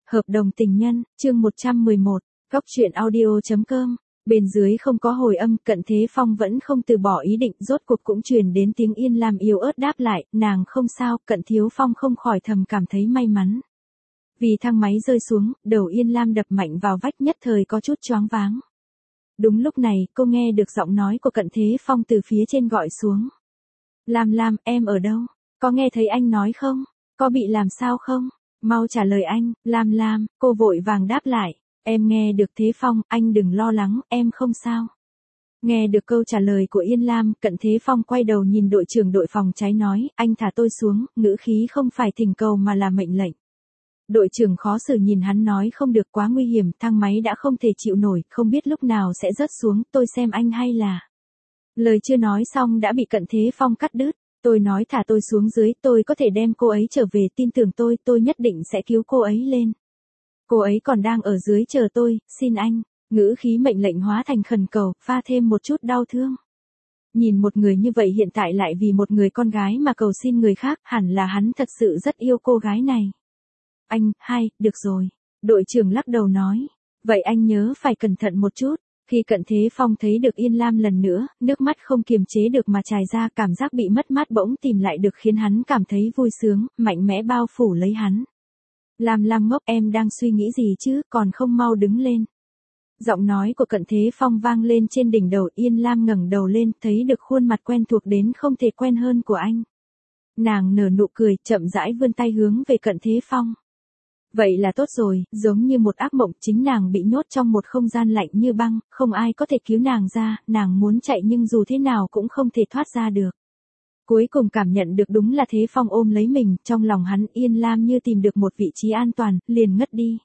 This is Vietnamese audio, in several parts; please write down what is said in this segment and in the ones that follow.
Hợp đồng tình nhân, chương 111, góc truyện audio.com. Bên dưới không có hồi âm, Cận Thế Phong vẫn không từ bỏ ý định, rốt cuộc cũng truyền đến tiếng Yên Lam yếu ớt đáp lại, nàng không sao. Cận Thiếu Phong không khỏi thầm cảm thấy may mắn. Vì thang máy rơi xuống, đầu Yên Lam đập mạnh vào vách, nhất thời có chút choáng váng. Đúng lúc này, cô nghe được giọng nói của Cận Thế Phong từ phía trên gọi xuống. Lam, em ở đâu? Có nghe thấy anh nói không? Có bị làm sao không? Mau trả lời anh. Lam, cô vội vàng đáp lại. Em nghe được Thế Phong, anh đừng lo lắng, em không sao. Nghe được câu trả lời của Yên Lam, Cận Thế Phong quay đầu nhìn đội trưởng đội phòng cháy nói, anh thả tôi xuống, ngữ khí không phải thỉnh cầu mà là mệnh lệnh. Đội trưởng khó xử nhìn hắn nói không được, quá nguy hiểm, thang máy đã không thể chịu nổi, không biết lúc nào sẽ rớt xuống, tôi xem anh hay là. Lời chưa nói xong đã bị Cận Thế Phong cắt đứt. Tôi nói thả tôi xuống dưới, tôi có thể đem cô ấy trở về, tin tưởng tôi nhất định sẽ cứu cô ấy lên. Cô ấy còn đang ở dưới chờ tôi, xin anh. Ngữ khí mệnh lệnh hóa thành khẩn cầu, pha thêm một chút đau thương. Nhìn một người như vậy hiện tại lại vì một người con gái mà cầu xin người khác, hẳn là hắn thật sự rất yêu cô gái này. Anh, được rồi. Đội trưởng lắc đầu nói. Vậy anh nhớ phải cẩn thận một chút. Khi Cận Thế Phong thấy được Yên Lam lần nữa, nước mắt không kiềm chế được mà trải ra, cảm giác bị mất mát bỗng tìm lại được khiến hắn cảm thấy vui sướng, mạnh mẽ bao phủ lấy hắn. Lam ngốc, em đang suy nghĩ gì chứ, còn không mau đứng lên. Giọng nói của Cận Thế Phong vang lên trên đỉnh đầu. Yên Lam ngẩng đầu lên, thấy được khuôn mặt quen thuộc đến không thể quen hơn của anh. Nàng nở nụ cười, chậm rãi vươn tay hướng về Cận Thế Phong. Vậy là tốt rồi, giống như một ác mộng, chính nàng bị nhốt trong một không gian lạnh như băng, không ai có thể cứu nàng ra, nàng muốn chạy nhưng dù thế nào cũng không thể thoát ra được. Cuối cùng cảm nhận được đúng là Thế Phong ôm lấy mình, trong lòng hắn Yên Lam như tìm được một vị trí an toàn, liền ngất đi.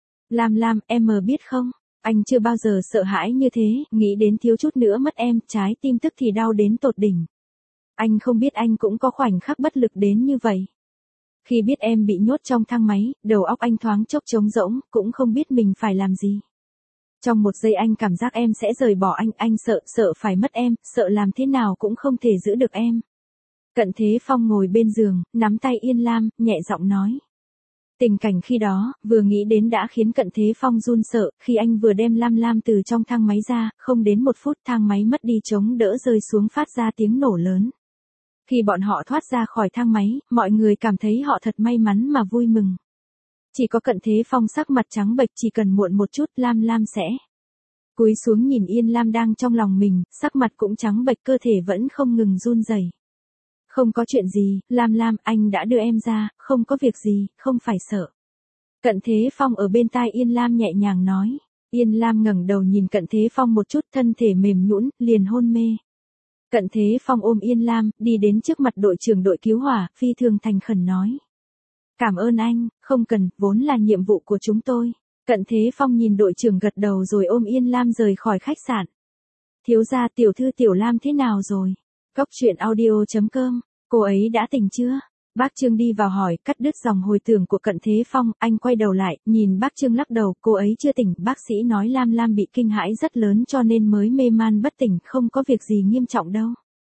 Lam, em biết không, anh chưa bao giờ sợ hãi như thế, nghĩ đến thiếu chút nữa mất em, trái tim tức thì đau đến tột đỉnh. Anh không biết anh cũng có khoảnh khắc bất lực đến như vậy. Khi biết em bị nhốt trong thang máy, đầu óc anh thoáng chốc trống rỗng, cũng không biết mình phải làm gì. Trong một giây anh cảm giác em sẽ rời bỏ anh sợ phải mất em, sợ làm thế nào cũng không thể giữ được em. Cận Thế Phong ngồi bên giường, nắm tay Yên Lam, nhẹ giọng nói. Tình cảnh khi đó, vừa nghĩ đến đã khiến Cận Thế Phong run sợ, khi anh vừa đem Lam từ trong thang máy ra, không đến một phút thang máy mất đi chống đỡ rơi xuống phát ra tiếng nổ lớn. Khi bọn họ thoát ra khỏi thang máy, mọi người cảm thấy họ thật may mắn mà vui mừng. Chỉ có Cận Thế Phong sắc mặt trắng bệch, chỉ cần muộn một chút Lam sẽ. Cúi xuống nhìn Yên Lam đang trong lòng mình, sắc mặt cũng trắng bệch, cơ thể vẫn không ngừng run rẩy. Không có chuyện gì, Lam, anh đã đưa em ra, không có việc gì, không phải sợ. Cận Thế Phong ở bên tai Yên Lam nhẹ nhàng nói. Yên Lam ngẩng đầu nhìn Cận Thế Phong một chút, thân thể mềm nhũn, liền hôn mê. Cận Thế Phong ôm Yên Lam, đi đến trước mặt đội trưởng đội cứu hỏa, phi thường thành khẩn nói. Cảm ơn anh, không cần, vốn là nhiệm vụ của chúng tôi. Cận Thế Phong nhìn đội trưởng gật đầu rồi ôm Yên Lam rời khỏi khách sạn. Thiếu gia, tiểu thư Tiểu Lam thế nào rồi? Góc truyện audio.com, cô ấy đã tỉnh chưa? Bác Trương đi vào hỏi, cắt đứt dòng hồi tưởng của Cận Thế Phong, anh quay đầu lại, nhìn bác Trương lắc đầu, cô ấy chưa tỉnh, bác sĩ nói Lam bị kinh hãi rất lớn cho nên mới mê man bất tỉnh, không có việc gì nghiêm trọng đâu.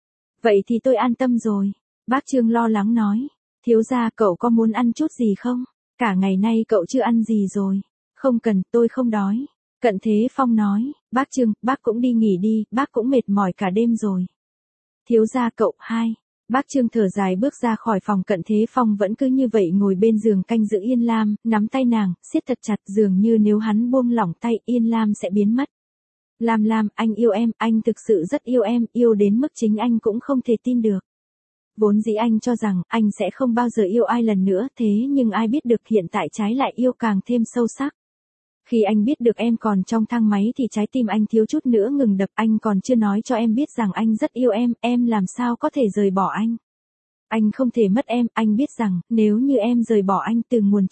Vậy thì tôi an tâm rồi. Bác Trương lo lắng nói, thiếu gia cậu có muốn ăn chút gì không? Cả ngày nay cậu chưa ăn gì rồi. Không cần, tôi không đói. Cận Thế Phong nói, bác Trương, bác cũng đi nghỉ đi, bác cũng mệt mỏi cả đêm rồi. Thiếu gia cậu, Bác Trương thở dài bước ra khỏi phòng. Cận Thế Phong vẫn cứ như vậy ngồi bên giường canh giữ Yên Lam, nắm tay nàng, siết thật chặt, dường như nếu hắn buông lỏng tay Yên Lam sẽ biến mất. Lam, anh yêu em, anh thực sự rất yêu em, yêu đến mức chính anh cũng không thể tin được. Vốn dĩ anh cho rằng anh sẽ không bao giờ yêu ai lần nữa, thế nhưng ai biết được hiện tại trái lại yêu càng thêm sâu sắc. Khi anh biết được em còn trong thang máy thì trái tim anh thiếu chút nữa ngừng đập, anh còn chưa nói cho em biết rằng anh rất yêu em làm sao có thể rời bỏ anh. Anh không thể mất em, anh biết rằng, nếu như em rời bỏ anh từ nguồn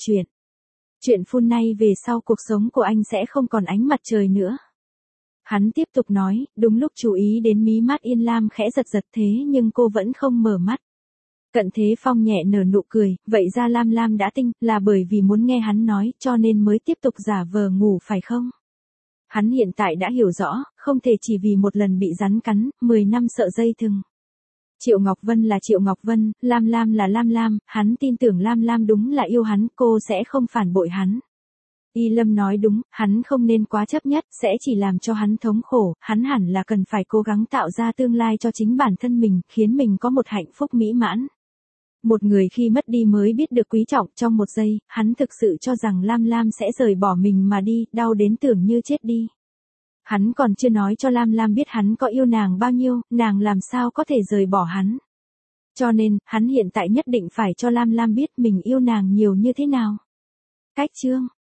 chuyện phun nay về sau cuộc sống của anh sẽ không còn ánh mặt trời nữa. Hắn tiếp tục nói, đúng lúc chú ý đến mí mắt Yên Lam khẽ giật thế nhưng cô vẫn không mở mắt. Cận Thế Phong nhẹ nở nụ cười, vậy ra Lam đã tinh, là bởi vì muốn nghe hắn nói, cho nên mới tiếp tục giả vờ ngủ phải không? Hắn hiện tại đã hiểu rõ, không thể chỉ vì một lần bị rắn cắn, 10 năm sợ dây thừng. Triệu Ngọc Vân là Triệu Ngọc Vân, Lam là Lam, hắn tin tưởng Lam đúng là yêu hắn, cô sẽ không phản bội hắn. Y Lâm nói đúng, hắn không nên quá chấp nhất, sẽ chỉ làm cho hắn thống khổ, hắn hẳn là cần phải cố gắng tạo ra tương lai cho chính bản thân mình, khiến mình có một hạnh phúc mỹ mãn. Một người khi mất đi mới biết được quý trọng, trong một giây, hắn thực sự cho rằng Lam Lam sẽ rời bỏ mình mà đi, đau đến tưởng như chết đi. Hắn còn chưa nói cho Lam Lam biết hắn có yêu nàng bao nhiêu, nàng làm sao có thể rời bỏ hắn. Cho nên, hắn hiện tại nhất định phải cho Lam Lam biết mình yêu nàng nhiều như thế nào. Cách chương